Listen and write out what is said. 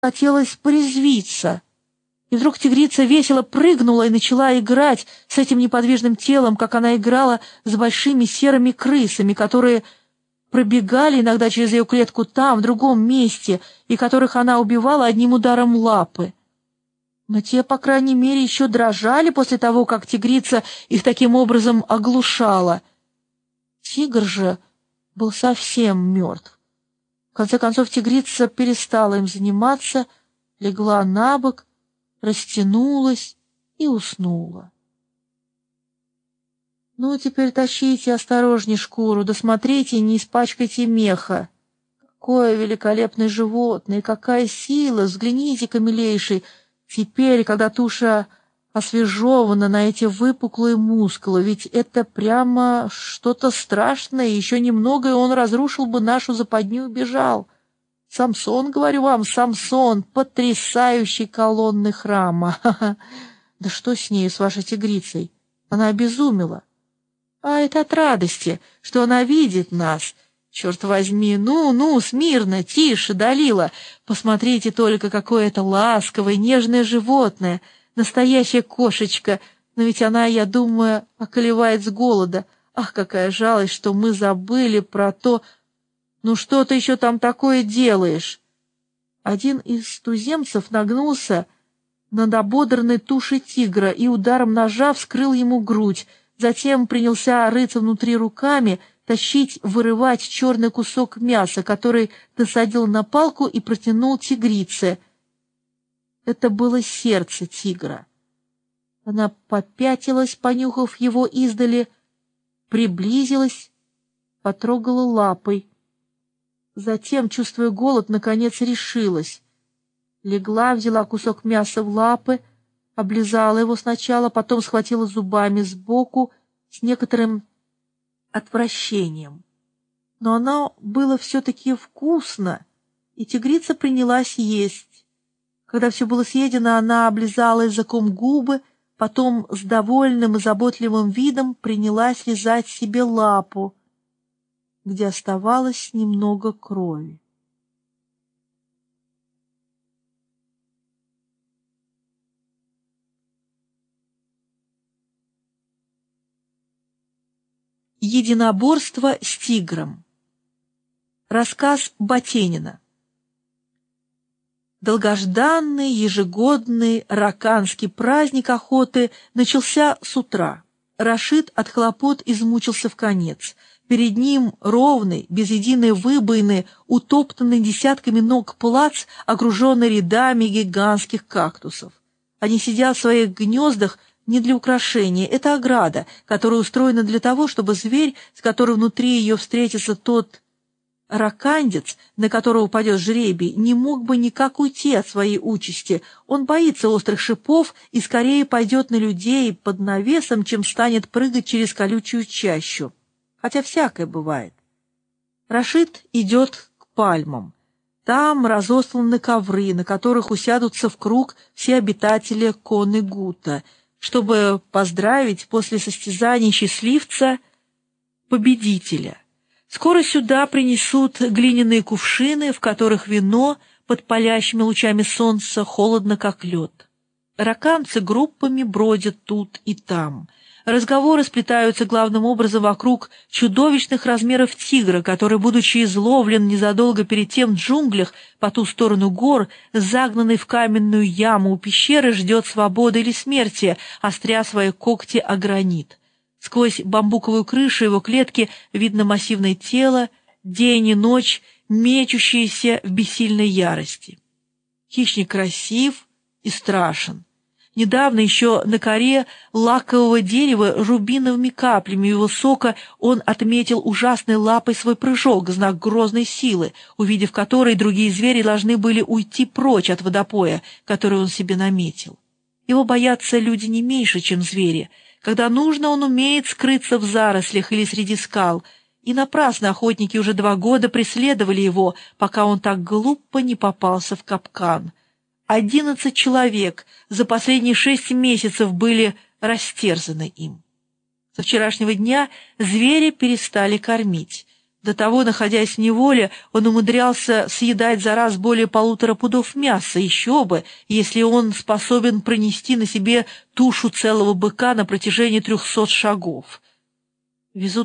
хотелось порезвиться. И вдруг тигрица весело прыгнула и начала играть с этим неподвижным телом, как она играла с большими серыми крысами, которые пробегали иногда через ее клетку там, в другом месте, и которых она убивала одним ударом лапы. Но те, по крайней мере, еще дрожали после того, как тигрица их таким образом оглушала. Тигр же был совсем мертв. В конце концов тигрица перестала им заниматься, легла на бок, растянулась и уснула. «Ну, теперь тащите осторожней шкуру, да смотрите, не испачкайте меха. Какое великолепное животное, какая сила! Взгляните-ка, милейший, теперь, когда туша освежевана на эти выпуклые мускулы, ведь это прямо что-то страшное, еще немного, и он разрушил бы нашу западню и бежал. Самсон, говорю вам, Самсон, потрясающий колонны храма. Ха-ха. Да что с ней, с вашей тигрицей? Она обезумела. А это от радости, что она видит нас. Черт возьми, ну, смирно, тише, Далила. Посмотрите только, какое это ласковое, нежное животное. Настоящая кошечка. Но ведь она, я думаю, околевает с голода. Ах, какая жалость, что мы забыли про то... «Ну что ты еще там такое делаешь?» Один из туземцев нагнулся над ободранной тушей тигра и ударом ножа вскрыл ему грудь, затем принялся рыться внутри руками, тащить, вырывать черный кусок мяса, который насадил на палку и протянул тигрице. Это было сердце тигра. Она попятилась, понюхав его издали, приблизилась, потрогала лапой. Затем, чувствуя голод, наконец решилась. Легла, взяла кусок мяса в лапы, облизала его сначала, потом схватила зубами сбоку с некоторым отвращением. Но оно было все-таки вкусно, и тигрица принялась есть. Когда все было съедено, она облизала языком губы, потом с довольным и заботливым видом принялась лизать себе лапу, где оставалось немного крови. Единоборство с тигром. Рассказ Батенина. Долгожданный ежегодный раканский праздник охоты начался с утра. Рашид от хлопот измучился вконец. Перед ним ровный, без единой выбоины, утоптанный десятками ног плац, окруженный рядами гигантских кактусов. Они сидят в своих гнездах не для украшения. Это ограда, которая устроена для того, чтобы зверь, с которым внутри ее встретится тот ракандец, на которого упадет жребий, не мог бы никак уйти от своей участи. Он боится острых шипов и скорее пойдет на людей под навесом, чем станет прыгать через колючую чащу. Хотя всякое бывает. Рашид идет к пальмам. Там разосланы ковры, на которых усядутся в круг все обитатели Коны-Гута, чтобы поздравить после состязаний счастливца победителя. Скоро сюда принесут глиняные кувшины, в которых вино под палящими лучами солнца холодно, как лед. Раканцы группами бродят тут и там. Разговоры сплетаются главным образом вокруг чудовищных размеров тигра, который, будучи изловлен незадолго перед тем в джунглях по ту сторону гор, загнанный в каменную яму у пещеры, ждет свободы или смерти, остря свои когти о гранит. Сквозь бамбуковую крышу его клетки видно массивное тело, день и ночь, мечущиеся в бессильной ярости. Хищник красив и страшен. Недавно еще на коре лакового дерева рубиновыми каплями его сока он отметил ужасной лапой свой прыжок, знак грозной силы, увидев который другие звери должны были уйти прочь от водопоя, который он себе наметил. Его боятся люди не меньше, чем звери. Когда нужно, он умеет скрыться в зарослях или среди скал, и напрасно охотники уже 2 года преследовали его, пока он так глупо не попался в капкан. 11 человек за последние 6 месяцев были растерзаны им. Со вчерашнего дня звери перестали кормить. До того, находясь в неволе, он умудрялся съедать за раз более 1,5 пудов мяса, еще бы, если он способен пронести на себе тушу целого быка на протяжении 300 шагов. Везут